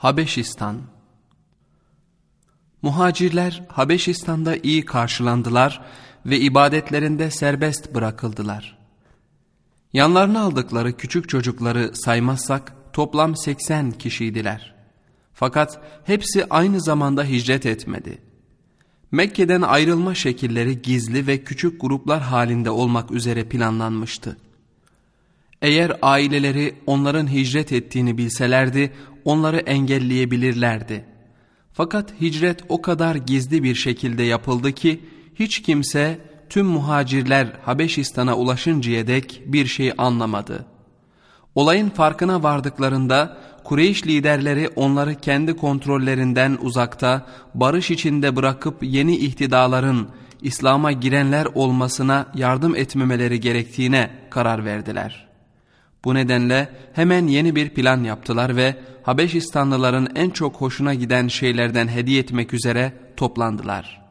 Habeşistan. Muhacirler Habeşistan'da iyi karşılandılar ve ibadetlerinde serbest bırakıldılar. Yanlarına aldıkları küçük çocukları saymazsak toplam 80 kişiydiler. Fakat hepsi aynı zamanda hicret etmedi. Mekke'den ayrılma şekilleri gizli ve küçük gruplar halinde olmak üzere planlanmıştı. Eğer aileleri onların hicret ettiğini bilselerdi, onları engelleyebilirlerdi. Fakat hicret o kadar gizli bir şekilde yapıldı ki, hiç kimse tüm muhacirler Habeşistan'a ulaşıncaya dek bir şey anlamadı. Olayın farkına vardıklarında, Kureyş liderleri onları kendi kontrollerinden uzakta, barış içinde bırakıp yeni ihtidaların İslam'a girenler olmasına yardım etmemeleri gerektiğine karar verdiler. Bu nedenle hemen yeni bir plan yaptılar ve Habeşistanlıların en çok hoşuna giden şeylerden hediye etmek üzere toplandılar.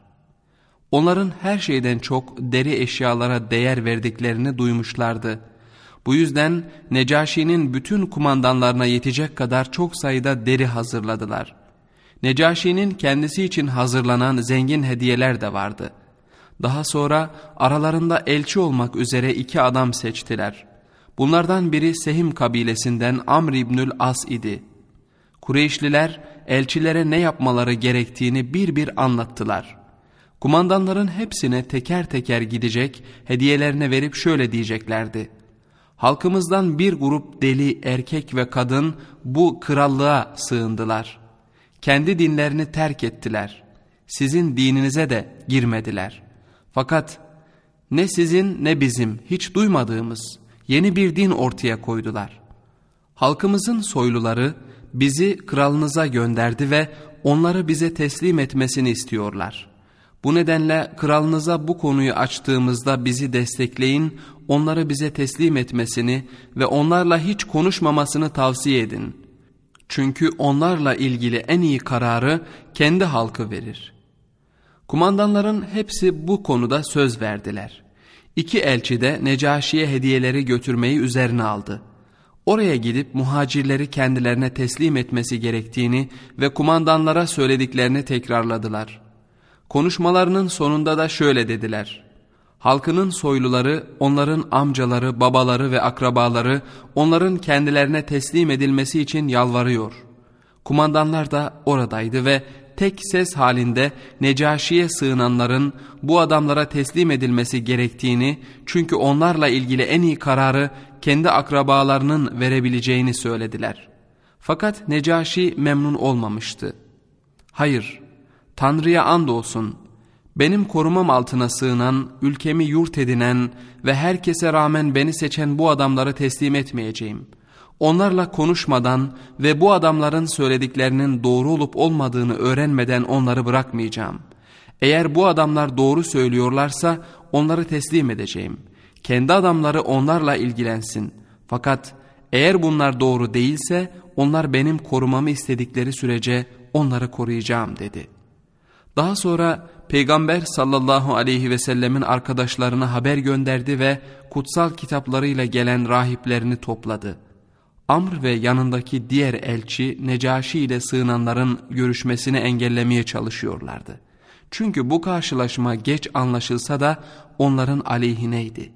Onların her şeyden çok deri eşyalara değer verdiklerini duymuşlardı. Bu yüzden Necaşi'nin bütün kumandanlarına yetecek kadar çok sayıda deri hazırladılar. Necaşi'nin kendisi için hazırlanan zengin hediyeler de vardı. Daha sonra aralarında elçi olmak üzere 2 adam seçtiler. Bunlardan biri Sehim kabilesinden Amr İbnül As idi. Kureyşliler elçilere ne yapmaları gerektiğini bir bir anlattılar. Kumandanların hepsine teker teker gidecek, hediyelerini verip şöyle diyeceklerdi: halkımızdan bir grup deli erkek ve kadın bu krallığa sığındılar. Kendi dinlerini terk ettiler. Sizin dininize de girmediler. Fakat ne sizin ne bizim hiç duymadığımız yeni bir din ortaya koydular. Halkımızın soyluları bizi kralınıza gönderdi ve onları bize teslim etmesini istiyorlar. Bu nedenle kralınıza bu konuyu açtığımızda bizi destekleyin, onları bize teslim etmesini ve onlarla hiç konuşmamasını tavsiye edin. Çünkü onlarla ilgili en iyi kararı kendi halkı verir. Kumandanların hepsi bu konuda söz verdiler. 2 elçi de Necaşi'ye hediyeleri götürmeyi üzerine aldı. Oraya gidip muhacirleri kendilerine teslim etmesi gerektiğini ve kumandanlara söylediklerini tekrarladılar. Konuşmalarının sonunda da şöyle dediler: halkının soyluları, onların amcaları, babaları ve akrabaları onların kendilerine teslim edilmesi için yalvarıyor. Kumandanlar da oradaydı ve tek ses halinde Necaşi'ye sığınanların bu adamlara teslim edilmesi gerektiğini, çünkü onlarla ilgili en iyi kararı kendi akrabalarının verebileceğini söylediler. Fakat Necaşi memnun olmamıştı. Hayır, Tanrı'ya andolsun, benim korumam altına sığınan, ülkemi yurt edinen ve herkese rağmen beni seçen bu adamları teslim etmeyeceğim. Onlarla konuşmadan ve bu adamların söylediklerinin doğru olup olmadığını öğrenmeden onları bırakmayacağım. Eğer bu adamlar doğru söylüyorlarsa onları teslim edeceğim. Kendi adamları onlarla ilgilensin. Fakat eğer bunlar doğru değilse onlar benim korumamı istedikleri sürece onları koruyacağım dedi. Daha sonra Peygamber sallallahu aleyhi ve sellemin arkadaşlarına haber gönderdi ve kutsal kitaplarıyla gelen rahiplerini topladı. Amr ve yanındaki diğer elçi Necaşi ile sığınanların görüşmesini engellemeye çalışıyorlardı. Çünkü bu karşılaşma geç anlaşılsa da onların aleyhineydi.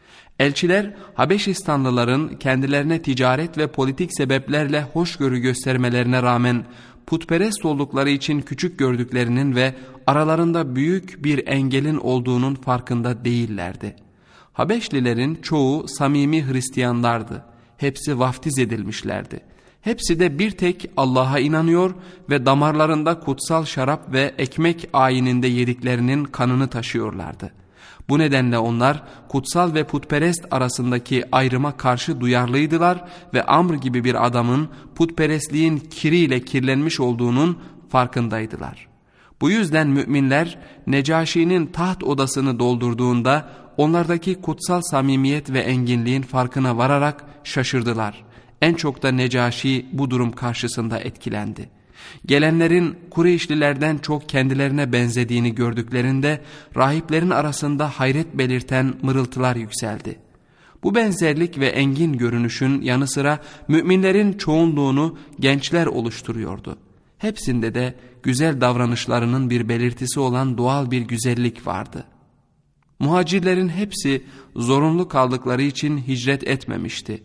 Elçiler Habeşistanlıların kendilerine ticaret ve politik sebeplerle hoşgörü göstermelerine rağmen putperest oldukları için küçük gördüklerinin ve aralarında büyük bir engelin olduğunun farkında değillerdi. Habeşlilerin çoğu samimi Hristiyanlardı. Hepsi vaftiz edilmişlerdi. Hepsi de bir tek Allah'a inanıyor ve damarlarında kutsal şarap ve ekmek ayininde yediklerinin kanını taşıyorlardı. Bu nedenle onlar kutsal ve putperest arasındaki ayrıma karşı duyarlıydılar ve Amr gibi bir adamın putperestliğin kiriyle kirlenmiş olduğunun farkındaydılar. Bu yüzden müminler Necaşi'nin taht odasını doldurduğunda onlardaki kutsal samimiyet ve enginliğin farkına vararak şaşırdılar. En çok da Necaşi bu durum karşısında etkilendi. Gelenlerin Kureyşlilerden çok kendilerine benzediğini gördüklerinde rahiplerin arasında hayret belirten mırıltılar yükseldi. Bu benzerlik ve engin görünüşün yanı sıra müminlerin çoğunluğunu gençler oluşturuyordu. Hepsinde de güzel davranışlarının bir belirtisi olan doğal bir güzellik vardı. Muhacirlerin hepsi zorunlu kaldıkları için hicret etmemişti.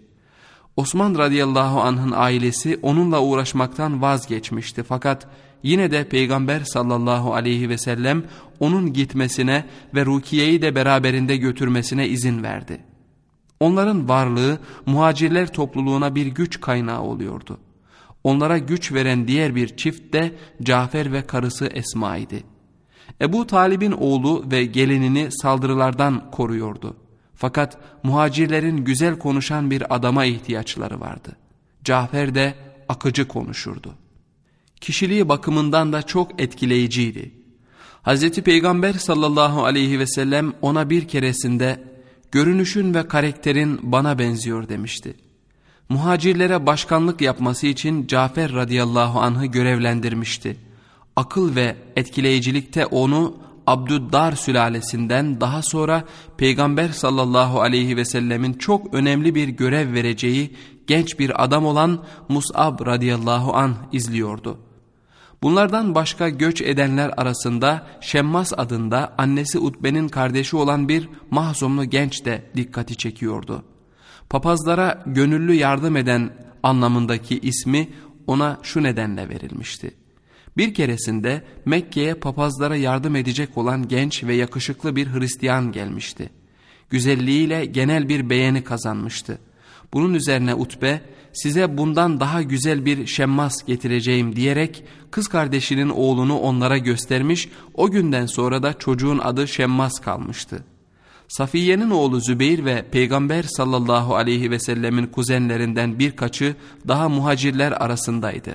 Osman radıyallahu anh'ın ailesi onunla uğraşmaktan vazgeçmişti. Fakat yine de Peygamber sallallahu aleyhi ve sellem onun gitmesine ve Rukiye'yi de beraberinde götürmesine izin verdi. Onların varlığı muhacirler topluluğuna bir güç kaynağı oluyordu. Onlara güç veren diğer bir çift de Cafer ve karısı Esma idi. Ebu Talib'in oğlu ve gelinini saldırılardan koruyordu. Fakat muhacirlerin güzel konuşan bir adama ihtiyaçları vardı. Cafer de akıcı konuşurdu. Kişiliği bakımından da çok etkileyiciydi. Hazreti Peygamber sallallahu aleyhi ve sellem ona bir keresinde "Görünüşün ve karakterin bana benziyor" demişti. Muhacirlere başkanlık yapması için Cafer radıyallahu anh'ı görevlendirmişti. Akıl ve etkileyicilikte onu Abdüddar sülalesinden, daha sonra Peygamber sallallahu aleyhi ve sellemin çok önemli bir görev vereceği genç bir adam olan Mus'ab radıyallahu anh izliyordu. Bunlardan başka göç edenler arasında Şemmas adında annesi Utbe'nin kardeşi olan bir Mahzumlu genç de dikkati çekiyordu. Papazlara gönüllü yardım eden anlamındaki ismi ona şu nedenle verilmişti. Bir keresinde Mekke'ye papazlara yardım edecek olan genç ve yakışıklı bir Hristiyan gelmişti. Güzelliğiyle genel bir beğeni kazanmıştı. Bunun üzerine Utbe, "Size bundan daha güzel bir Şemmas getireceğim" diyerek kız kardeşinin oğlunu onlara göstermiş, o günden sonra da çocuğun adı Şemmas kalmıştı. Safiye'nin oğlu Zübeyir ve Peygamber sallallahu aleyhi ve sellemin kuzenlerinden birkaçı daha muhacirler arasındaydı.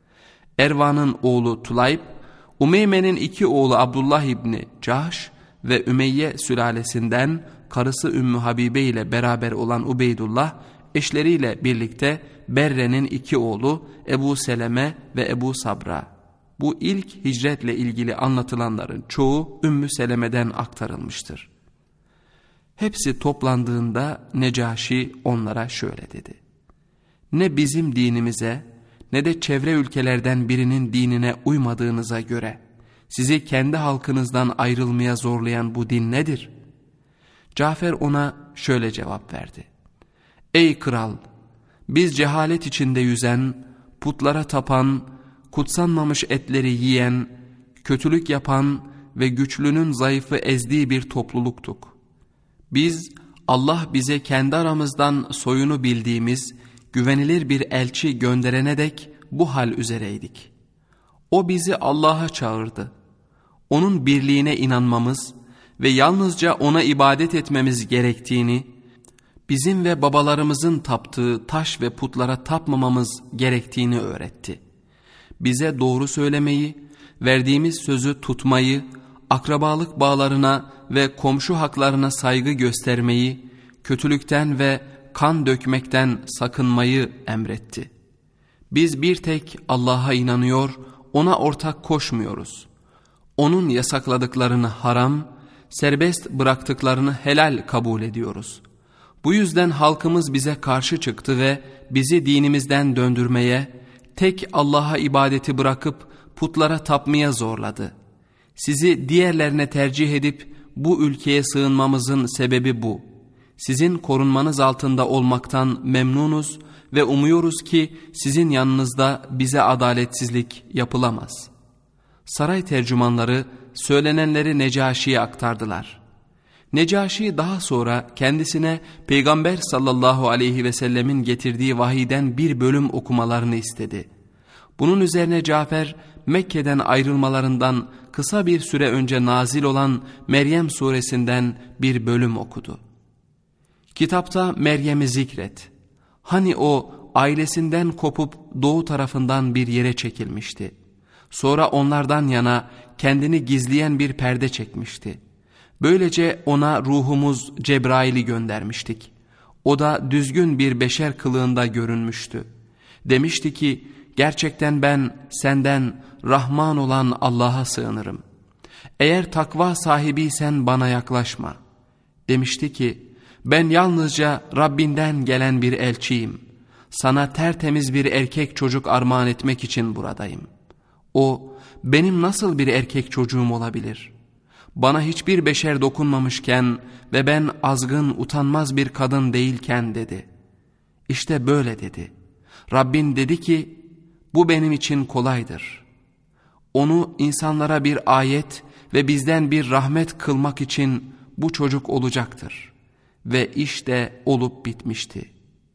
Ervan'ın oğlu Tulayb, Umeyme'nin iki oğlu Abdullah İbni Cahş ve Ümeyye sülalesinden karısı Ümmü Habibe ile beraber olan Ubeydullah, eşleriyle birlikte Berre'nin iki oğlu Ebu Seleme ve Ebu Sabra. Bu ilk hicretle ilgili anlatılanların çoğu Ümmü Seleme'den aktarılmıştır. Hepsi toplandığında Necaşi onlara şöyle dedi: "Ne bizim dinimize ne de çevre ülkelerden birinin dinine uymadığınıza göre sizi kendi halkınızdan ayrılmaya zorlayan bu din nedir?" Cafer ona şöyle cevap verdi: "Ey kral, biz cehalet içinde yüzen, putlara tapan, kutsanmamış etleri yiyen, kötülük yapan ve güçlünün zayıfı ezdiği bir topluluktuk. Biz Allah bize kendi aramızdan soyunu bildiğimiz güvenilir bir elçi gönderene dek bu hal üzereydik. O bizi Allah'a çağırdı. Onun birliğine inanmamız ve yalnızca ona ibadet etmemiz gerektiğini, bizim ve babalarımızın taptığı taş ve putlara tapmamamız gerektiğini öğretti. Bize doğru söylemeyi, verdiğimiz sözü tutmayı, akrabalık bağlarına ve komşu haklarına saygı göstermeyi, kötülükten ve kan dökmekten sakınmayı emretti. Biz bir tek Allah'a inanıyor, ona ortak koşmuyoruz. Onun yasakladıklarını haram, serbest bıraktıklarını helal kabul ediyoruz. Bu yüzden halkımız bize karşı çıktı ve bizi dinimizden döndürmeye, tek Allah'a ibadeti bırakıp putlara tapmaya zorladı. Sizi diğerlerine tercih edip bu ülkeye sığınmamızın sebebi bu. Sizin korunmanız altında olmaktan memnunuz ve umuyoruz ki sizin yanınızda bize adaletsizlik yapılamaz." Saray tercümanları söylenenleri Necaşi'ye aktardılar. Necaşi daha sonra kendisine Peygamber sallallahu aleyhi ve sellemin getirdiği vahiyden bir bölüm okumalarını istedi. Bunun üzerine Cafer, Mekke'den ayrılmalarından kısa bir süre önce nazil olan Meryem suresinden bir bölüm okudu. Kitapta Meryem'i zikret. Hani o ailesinden kopup doğu tarafından bir yere çekilmişti. Sonra onlardan yana kendini gizleyen bir perde çekmişti. Böylece ona ruhumuz Cebrail'i göndermiştik. O da düzgün bir beşer kılığında görünmüştü. Demişti ki, gerçekten ben senden Rahman olan Allah'a sığınırım. Eğer takva sahibiysen bana yaklaşma. Demişti ki, Ben yalnızca Rabbinden gelen bir elçiyim. Sana tertemiz bir erkek çocuk armağan etmek için buradayım. O, benim nasıl bir erkek çocuğum olabilir? Bana hiçbir beşer dokunmamışken ve ben azgın, utanmaz bir kadın değilken dedi. İşte böyle dedi. Rabbin dedi ki, bu benim için kolaydır. Onu insanlara bir ayet ve bizden bir rahmet kılmak için bu çocuk olacaktır. Ve işte olup bitmişti.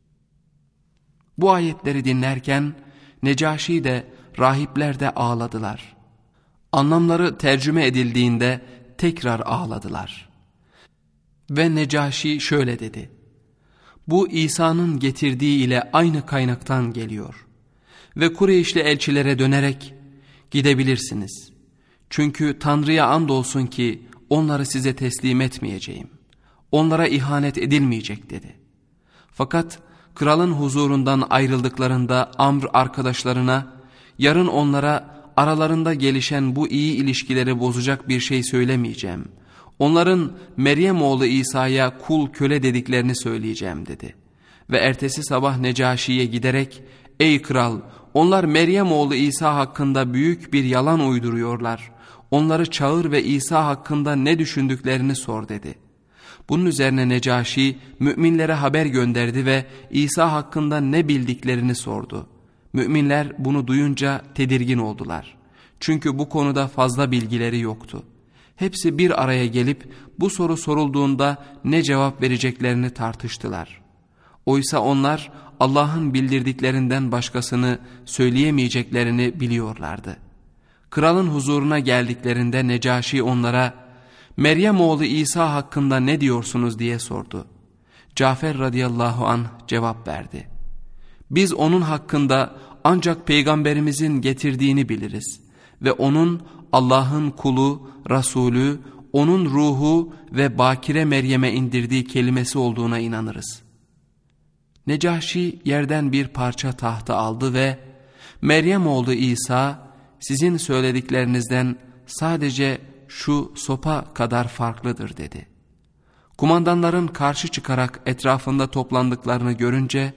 Bu ayetleri dinlerken Necaşi de rahipler de ağladılar. Anlamları tercüme edildiğinde tekrar ağladılar. Ve Necaşi şöyle dedi. Bu İsa'nın getirdiği ile aynı kaynaktan geliyor. Ve Kureyşli elçilere dönerek gidebilirsiniz. Çünkü Tanrı'ya andolsun ki onları size teslim etmeyeceğim. Onlara ihanet edilmeyecek dedi. Fakat kralın huzurundan ayrıldıklarında Amr arkadaşlarına yarın onlara aralarında gelişen bu iyi ilişkileri bozacak bir şey söylemeyeceğim. Onların Meryem oğlu İsa'ya kul köle dediklerini söyleyeceğim dedi. Ve ertesi sabah Necaşi'ye giderek ey kral, onlar Meryem oğlu İsa hakkında büyük bir yalan uyduruyorlar. Onları çağır ve İsa hakkında ne düşündüklerini sor dedi. Bunun üzerine Necaşi müminlere haber gönderdi ve İsa hakkında ne bildiklerini sordu. Müminler bunu duyunca tedirgin oldular. Çünkü bu konuda fazla bilgileri yoktu. Hepsi bir araya gelip bu soru sorulduğunda ne cevap vereceklerini tartıştılar. Oysa onlar Allah'ın bildirdiklerinden başkasını söyleyemeyeceklerini biliyorlardı. Kralın huzuruna geldiklerinde Necaşi onlara Meryem oğlu İsa hakkında ne diyorsunuz diye sordu. Cafer radıyallahu anh cevap verdi. Biz onun hakkında ancak peygamberimizin getirdiğini biliriz ve onun Allah'ın kulu, Resulü, onun ruhu ve Bakire Meryem'e indirdiği kelimesi olduğuna inanırız. Necaşi yerden bir parça tahta aldı ve Meryem oğlu İsa sizin söylediklerinizden sadece şu sopa kadar farklıdır dedi. Kumandanların karşı çıkarak etrafında toplandıklarını görünce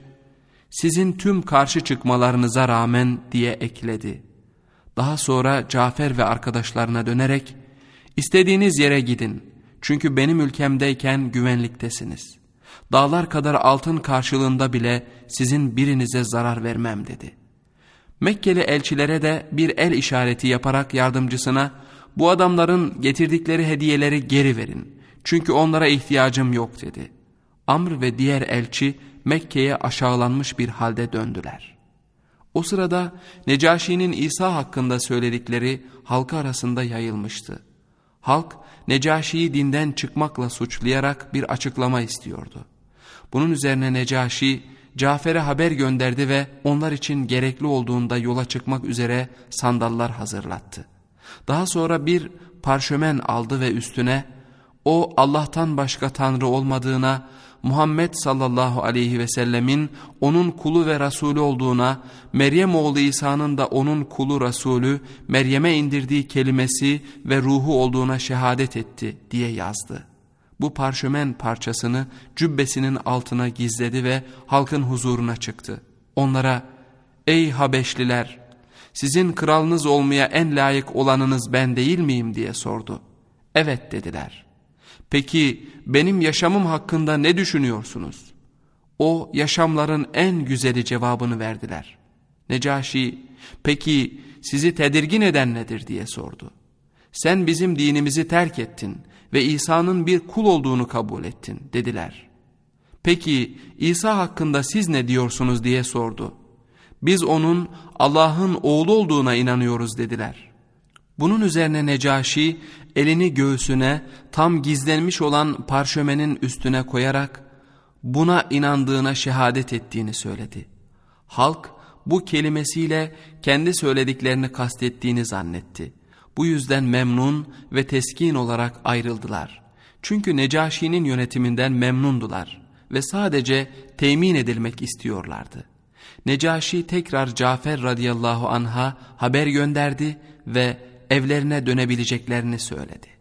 sizin tüm karşı çıkmalarınıza rağmen diye ekledi. Daha sonra Cafer ve arkadaşlarına dönerek istediğiniz yere gidin çünkü benim ülkemdeyken güvenliktesiniz. Dağlar kadar altın karşılığında bile sizin birinize zarar vermem dedi. Mekkeli elçilere de bir el işareti yaparak yardımcısına bu adamların getirdikleri hediyeleri geri verin. Çünkü onlara ihtiyacım yok dedi. Amr ve diğer elçi Mekke'ye aşağılanmış bir halde döndüler. O sırada Necaşi'nin İsa hakkında söyledikleri halka arasında yayılmıştı. Halk Necaşi'yi dinden çıkmakla suçlayarak bir açıklama istiyordu. Bunun üzerine Necaşi Cafer'e haber gönderdi ve onlar için gerekli olduğunda yola çıkmak üzere sandallar hazırlattı. Daha sonra bir parşömen aldı ve üstüne o Allah'tan başka Tanrı olmadığına, Muhammed sallallahu aleyhi ve sellemin onun kulu ve Resulü olduğuna, Meryem oğlu İsa'nın da onun kulu Resulü, Meryem'e indirdiği kelimesi ve ruhu olduğuna şehadet etti diye yazdı. Bu parşömen parçasını cübbesinin altına gizledi ve halkın huzuruna çıktı. Onlara ey Habeşliler, sizin kralınız olmaya en layık olanınız ben değil miyim diye sordu. Evet dediler. Peki benim yaşamım hakkında ne düşünüyorsunuz? O yaşamların en güzeli cevabını verdiler. Necaşi, peki sizi tedirgin eden nedir diye sordu. Sen bizim dinimizi terk ettin ve İsa'nın bir kul olduğunu kabul ettin dediler. Peki İsa hakkında siz ne diyorsunuz diye sordu. Biz onun Allah'ın oğlu olduğuna inanıyoruz dediler. Bunun üzerine Necaşi elini göğsüne tam gizlenmiş olan parşömenin üstüne koyarak buna inandığına şehadet ettiğini söyledi. Halk bu kelimesiyle kendi söylediklerini kastettiğini zannetti. Bu yüzden memnun ve teskin olarak ayrıldılar. Çünkü Necaşi'nin yönetiminden memnundular ve sadece temin edilmek istiyorlardı. Necaşi tekrar Cafer radıyallahu anh'a haber gönderdi ve evlerine dönebileceklerini söyledi.